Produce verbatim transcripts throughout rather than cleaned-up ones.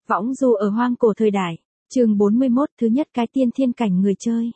Võng du ở hoang cổ thời đại. Chương bốn mươi mốt, thứ nhất cái tiên thiên cảnh người chơi.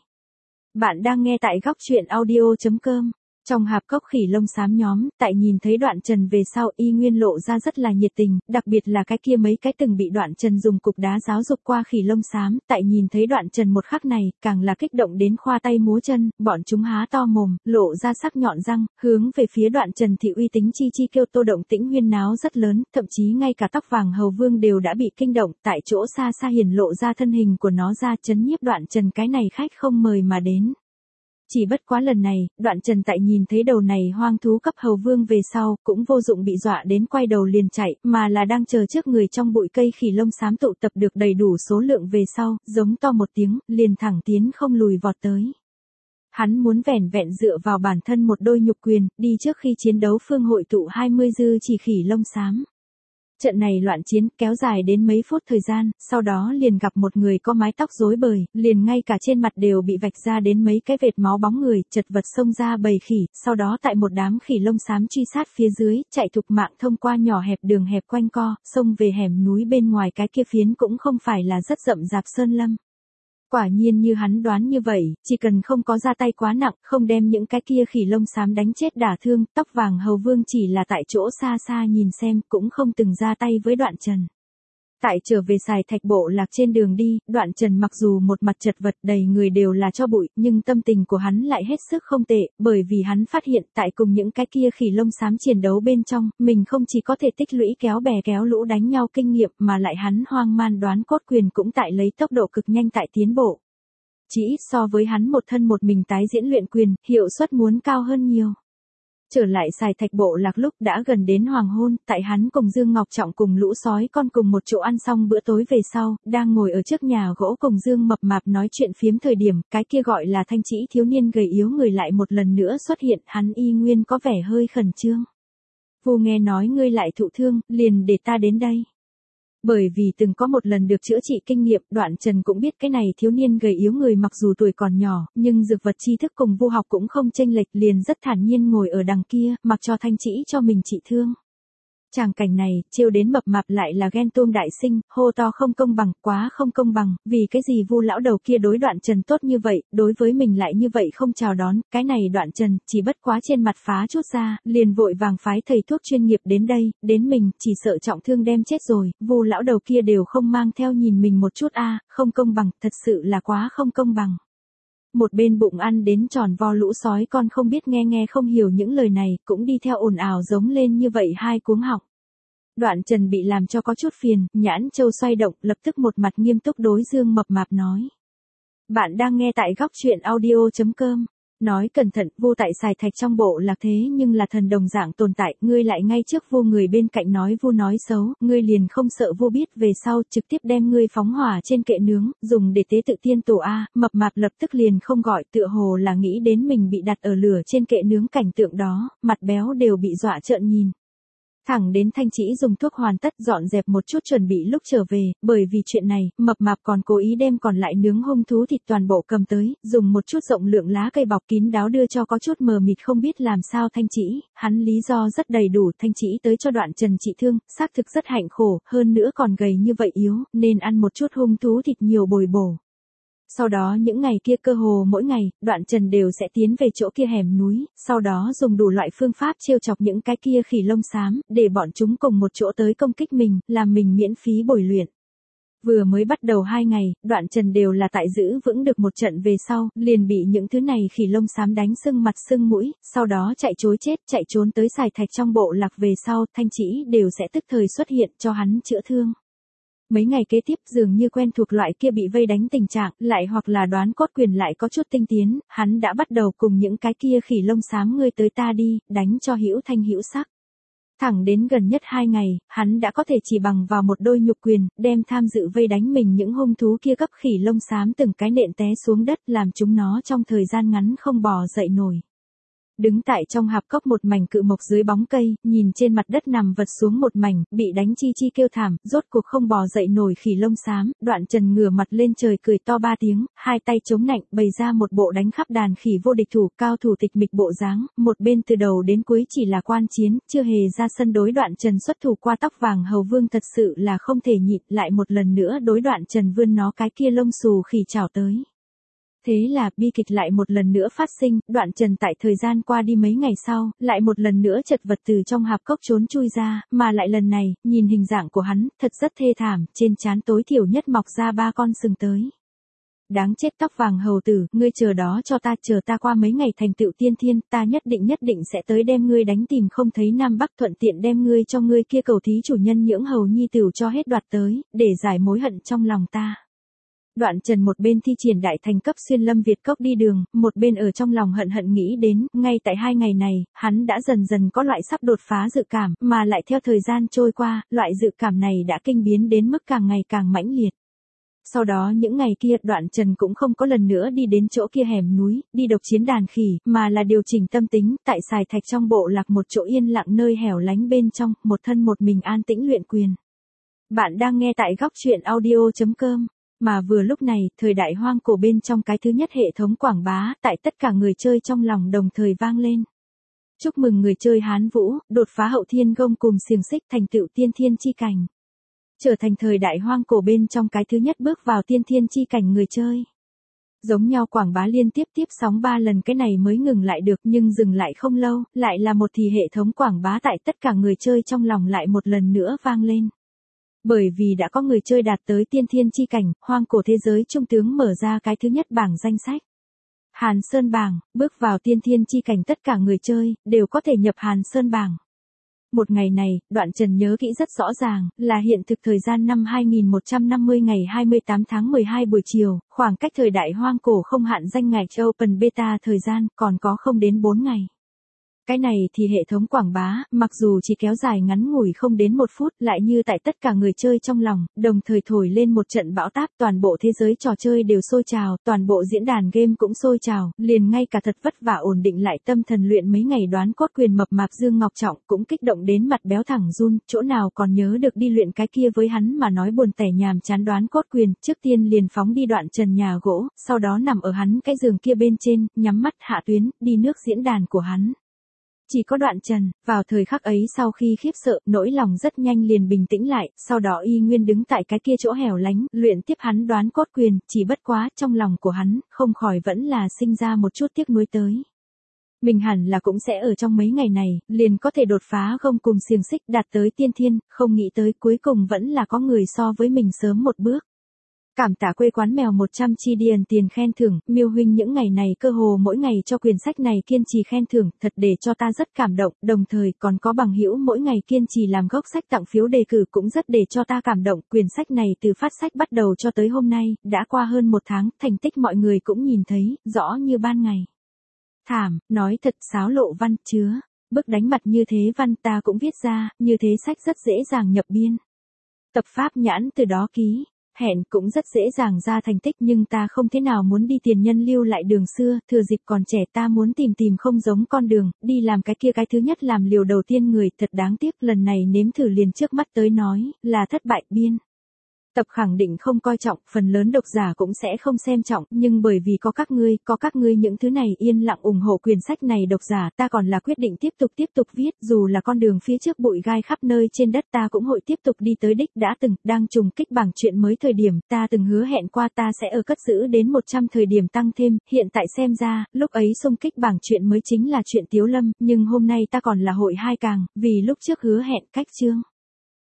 Bạn đang nghe tại góc truyện audio chấm com. Trong hạp cốc khỉ lông xám nhóm, tại nhìn thấy Đoạn Trần về sau y nguyên lộ ra rất là nhiệt tình, đặc biệt là cái kia mấy cái từng bị Đoạn Trần dùng cục đá giáo dục qua khỉ lông xám, tại nhìn thấy Đoạn Trần một khắc này, càng là kích động đến khoa tay múa chân, bọn chúng há to mồm, lộ ra sắc nhọn răng, hướng về phía Đoạn Trần thì uy tín chi chi kêu tô động tĩnh huyên náo rất lớn, thậm chí ngay cả tóc vàng hầu vương đều đã bị kinh động, tại chỗ xa xa hiển lộ ra thân hình của nó ra chấn nhiếp Đoạn Trần cái này khách không mời mà đến. Chỉ bất quá lần này, Đoạn Trần tại nhìn thấy đầu này hoang thú cấp hầu vương về sau, cũng vô dụng bị dọa đến quay đầu liền chạy, mà là đang chờ trước người trong bụi cây khỉ lông xám tụ tập được đầy đủ số lượng về sau, giống to một tiếng, liền thẳng tiến không lùi vọt tới. Hắn muốn vẻn vẹn dựa vào bản thân một đôi nhục quyền, đi trước khi chiến đấu phương hội tụ hai mươi dư chỉ khỉ lông xám. Trận này loạn chiến kéo dài đến mấy phút thời gian, sau đó liền gặp một người có mái tóc rối bời, liền ngay cả trên mặt đều bị vạch ra đến mấy cái vệt máu bóng người, chật vật xông ra bầy khỉ, sau đó tại một đám khỉ lông xám truy sát phía dưới, chạy thục mạng thông qua nhỏ hẹp đường hẹp quanh co, xông về hẻm núi bên ngoài cái kia phiến cũng không phải là rất rậm rạp sơn lâm. Quả nhiên như hắn đoán như vậy, chỉ cần không có ra tay quá nặng, không đem những cái kia khỉ lông xám đánh chết đả thương, tóc vàng hầu vương chỉ là tại chỗ xa xa nhìn xem, cũng không từng ra tay với Đoạn Trần. Tại trở về xài thạch bộ lạc trên đường đi, Đoạn Trần mặc dù một mặt chật vật đầy người đều là cho bụi, nhưng tâm tình của hắn lại hết sức không tệ, bởi vì hắn phát hiện tại cùng những cái kia khỉ lông xám chiến đấu bên trong, mình không chỉ có thể tích lũy kéo bè kéo lũ đánh nhau kinh nghiệm mà lại hắn hoang man đoán cốt quyền cũng tại lấy tốc độ cực nhanh tại tiến bộ. Chỉ ít so với hắn một thân một mình tái diễn luyện quyền, hiệu suất muốn cao hơn nhiều. Trở lại xài thạch bộ lạc lúc đã gần đến hoàng hôn, tại hắn cùng Dương Ngọc Trọng cùng lũ sói con cùng một chỗ ăn xong bữa tối về sau, đang ngồi ở trước nhà gỗ cùng Dương Mập Mạp nói chuyện phiếm thời điểm, cái kia gọi là Thanh Trĩ thiếu niên gầy yếu người lại một lần nữa xuất hiện, hắn y nguyên có vẻ hơi khẩn trương. Vu nghe nói ngươi lại thụ thương, liền để ta đến đây. Bởi vì từng có một lần được chữa trị kinh nghiệm, Đoạn Trần cũng biết cái này thiếu niên gầy yếu người mặc dù tuổi còn nhỏ, nhưng dược vật tri thức cùng vu học cũng không chênh lệch, liền rất thản nhiên ngồi ở đằng kia, mặc cho Thanh Trĩ cho mình trị thương. Tràng cảnh này, trêu đến Mập Mạp lại là ghen tuông đại sinh, hô to không công bằng, quá không công bằng, vì cái gì Vu lão đầu kia đối Đoạn Trần tốt như vậy, đối với mình lại như vậy không chào đón, cái này Đoạn Trần, chỉ bất quá trên mặt phá chút ra, liền vội vàng phái thầy thuốc chuyên nghiệp đến đây, đến mình, chỉ sợ trọng thương đem chết rồi, Vu lão đầu kia đều không mang theo nhìn mình một chút a, không công bằng, thật sự là quá không công bằng. Một bên bụng ăn đến tròn vo lũ sói con không biết nghe nghe không hiểu những lời này, cũng đi theo ồn ào giống lên như vậy hai cuống họng. Đoạn Trần bị làm cho có chút phiền, nhãn châu xoay động, lập tức một mặt nghiêm túc đối Dương Mập Mạp nói. Bạn đang nghe tại góc truyện audio chấm com. Nói cẩn thận, Vu tại xài thạch trong bộ lạc thế nhưng là thần đồng dạng tồn tại, ngươi lại ngay trước Vu người bên cạnh nói Vu nói xấu, ngươi liền không sợ Vu biết về sau trực tiếp đem ngươi phóng hỏa trên kệ nướng, dùng để tế tự tiên tổ a. Mập Mạp lập tức liền không gọi, tựa hồ là nghĩ đến mình bị đặt ở lửa trên kệ nướng cảnh tượng đó, mặt béo đều bị dọa trợn nhìn. Thẳng đến Thanh Trĩ dùng thuốc hoàn tất dọn dẹp một chút chuẩn bị lúc trở về, bởi vì chuyện này, Mập Mạp còn cố ý đem còn lại nướng hung thú thịt toàn bộ cầm tới, dùng một chút rộng lượng lá cây bọc kín đáo đưa cho có chút mờ mịt không biết làm sao Thanh Trĩ, hắn lý do rất đầy đủ, Thanh Trĩ tới cho Đoạn Trần trị thương, xác thực rất hạnh khổ, hơn nữa còn gầy như vậy yếu, nên ăn một chút hung thú thịt nhiều bồi bổ. Sau đó những ngày kia cơ hồ mỗi ngày, Đoạn Trần đều sẽ tiến về chỗ kia hẻm núi, sau đó dùng đủ loại phương pháp trêu chọc những cái kia khỉ lông xám, để bọn chúng cùng một chỗ tới công kích mình, làm mình miễn phí bồi luyện. Vừa mới bắt đầu hai ngày, Đoạn Trần đều là tại giữ vững được một trận về sau, liền bị những thứ này khỉ lông xám đánh sưng mặt sưng mũi, sau đó chạy trối chết, chạy trốn tới xài thạch trong bộ lạc về sau, Thanh Trĩ đều sẽ tức thời xuất hiện cho hắn chữa thương. Mấy ngày kế tiếp dường như quen thuộc loại kia bị vây đánh tình trạng, lại hoặc là đoán cốt quyền lại có chút tinh tiến, hắn đã bắt đầu cùng những cái kia khỉ lông xám ngươi tới ta đi, đánh cho hữu thanh hữu sắc. Thẳng đến gần nhất hai ngày, hắn đã có thể chỉ bằng vào một đôi nhục quyền, đem tham dự vây đánh mình những hung thú kia cấp khỉ lông xám từng cái nện té xuống đất làm chúng nó trong thời gian ngắn không bò dậy nổi. đứng tại trong hạp cốc một mảnh cự mộc dưới bóng cây, nhìn trên mặt đất nằm vật xuống một mảnh, bị đánh chi chi kêu thảm, rốt cuộc không bò dậy nổi khỉ lông xám, Đoạn Trần ngửa mặt lên trời cười to ba tiếng, hai tay chống nạnh, bày ra một bộ đánh khắp đàn khỉ vô địch thủ, cao thủ tịch mịch bộ dáng, một bên từ đầu đến cuối chỉ là quan chiến, chưa hề ra sân đối Đoạn Trần xuất thủ qua tóc vàng hầu vương thật sự là không thể nhịn, lại một lần nữa đối Đoạn Trần vươn nó cái kia lông xù khỉ chảo tới. Thế là bi kịch lại một lần nữa phát sinh, Đoạn Trần tại thời gian qua đi mấy ngày sau, lại một lần nữa chật vật từ trong hạp cốc trốn chui ra, mà lại lần này, nhìn hình dạng của hắn, thật rất thê thảm, trên trán tối thiểu nhất mọc ra ba con sừng tới. Đáng chết tóc vàng hầu tử, ngươi chờ đó cho ta, chờ ta qua mấy ngày thành tựu tiên thiên, ta nhất định nhất định sẽ tới đem ngươi đánh tìm không thấy Nam Bắc, thuận tiện đem ngươi cho ngươi kia cầu thí chủ nhân nhưỡng hầu nhi tửu cho hết đoạt tới, để giải mối hận trong lòng ta. Đoạn Trần một bên thi triển đại thành cấp xuyên lâm Việt cốc đi đường, một bên ở trong lòng hận hận nghĩ đến, ngay tại hai ngày này, hắn đã dần dần có loại sắp đột phá dự cảm, mà lại theo thời gian trôi qua, loại dự cảm này đã kinh biến đến mức càng ngày càng mãnh liệt. Sau đó những ngày kia, Đoạn Trần cũng không có lần nữa đi đến chỗ kia hẻm núi, đi độc chiến đàn khỉ, mà là điều chỉnh tâm tính, tại Sài Thạch trong bộ lạc một chỗ yên lặng nơi hẻo lánh bên trong, một thân một mình an tĩnh luyện quyền. Bạn đang nghe tại góc truyện audio chấm com. Mà vừa lúc này, thời đại hoang cổ bên trong cái thứ nhất hệ thống quảng bá, tại tất cả người chơi trong lòng đồng thời vang lên. Chúc mừng người chơi Hán Vũ, đột phá hậu thiên gông cùng xiềng xích thành tựu tiên thiên chi cảnh. Trở thành thời đại hoang cổ bên trong cái thứ nhất bước vào tiên thiên chi cảnh người chơi. Giống nhau quảng bá liên tiếp tiếp sóng ba lần cái này mới ngừng lại được, nhưng dừng lại không lâu, lại là một thì hệ thống quảng bá tại tất cả người chơi trong lòng lại một lần nữa vang lên. Bởi vì đã có người chơi đạt tới tiên thiên chi cảnh, hoang cổ thế giới trung tướng mở ra cái thứ nhất bảng danh sách. Hàn Sơn bảng, bước vào tiên thiên chi cảnh tất cả người chơi, đều có thể nhập Hàn Sơn bảng. Một ngày này, Đoạn Trần nhớ kỹ rất rõ ràng, là hiện thực thời gian năm hai nghìn một trăm năm mươi ngày hai mươi tám tháng mười hai buổi chiều, khoảng cách thời đại hoang cổ không hạn danh ngạch Open Beta thời gian, còn có không đến bốn ngày. Cái này thì hệ thống quảng bá, mặc dù chỉ kéo dài ngắn ngủi không đến một phút, lại như tại tất cả người chơi trong lòng, đồng thời thổi lên một trận bão táp, toàn bộ thế giới trò chơi đều sôi trào, toàn bộ diễn đàn game cũng sôi trào, liền ngay cả thật vất vả ổn định lại tâm thần luyện mấy ngày đoán cốt quyền mập mạp Dương Ngọc Trọng cũng kích động đến mặt béo thẳng run, chỗ nào còn nhớ được đi luyện cái kia với hắn mà nói buồn tẻ nhàm chán đoán cốt quyền, trước tiên liền phóng đi Đoạn Trần nhà gỗ, sau đó nằm ở hắn cái giường kia bên trên, nhắm mắt hạ tuyến, đi nước diễn đàn của hắn. Chỉ có Đoạn Trần, vào thời khắc ấy sau khi khiếp sợ, nỗi lòng rất nhanh liền bình tĩnh lại, sau đó y nguyên đứng tại cái kia chỗ hẻo lánh, luyện tiếp hắn đoán cốt quyền, chỉ bất quá, trong lòng của hắn, không khỏi vẫn là sinh ra một chút tiếc nuối tới. Mình hẳn là cũng sẽ ở trong mấy ngày này, liền có thể đột phá gông cùng xiềng xích đạt tới tiên thiên, không nghĩ tới cuối cùng vẫn là có người so với mình sớm một bước. Cảm tạ quê quán mèo một trăm chi điền tiền khen thưởng, Miêu huynh những ngày này cơ hồ mỗi ngày cho quyển sách này kiên trì khen thưởng, thật để cho ta rất cảm động, đồng thời còn có bằng hữu mỗi ngày kiên trì làm gốc sách tặng phiếu đề cử cũng rất để cho ta cảm động, quyển sách này từ phát sách bắt đầu cho tới hôm nay, đã qua hơn một tháng, thành tích mọi người cũng nhìn thấy, rõ như ban ngày. Thảm, nói thật xáo lộ văn, chứa, bức đánh mặt như thế văn ta cũng viết ra, như thế sách rất dễ dàng nhập biên. Tập pháp nhãn từ đó ký. Hẹn cũng rất dễ dàng ra thành tích nhưng ta không thế nào muốn đi tiền nhân lưu lại đường xưa, thừa dịp còn trẻ ta muốn tìm tìm không giống con đường, đi làm cái kia cái thứ nhất làm liều đầu tiên người, thật đáng tiếc lần này nếm thử liền trước mắt tới nói, là thất bại biên. Tập khẳng định không coi trọng, phần lớn độc giả cũng sẽ không xem trọng, nhưng bởi vì có các ngươi, có các ngươi những thứ này yên lặng ủng hộ quyển sách này độc giả, ta còn là quyết định tiếp tục tiếp tục viết, dù là con đường phía trước bụi gai khắp nơi trên đất ta cũng hội tiếp tục đi tới đích, đã từng, đang trùng kích bảng chuyện mới thời điểm, ta từng hứa hẹn qua ta sẽ ở cất giữ đến một trăm thời điểm tăng thêm, hiện tại xem ra, lúc ấy xung kích bảng chuyện mới chính là chuyện Tiếu Lâm, nhưng hôm nay ta còn là hội hai càng, vì lúc trước hứa hẹn cách chương.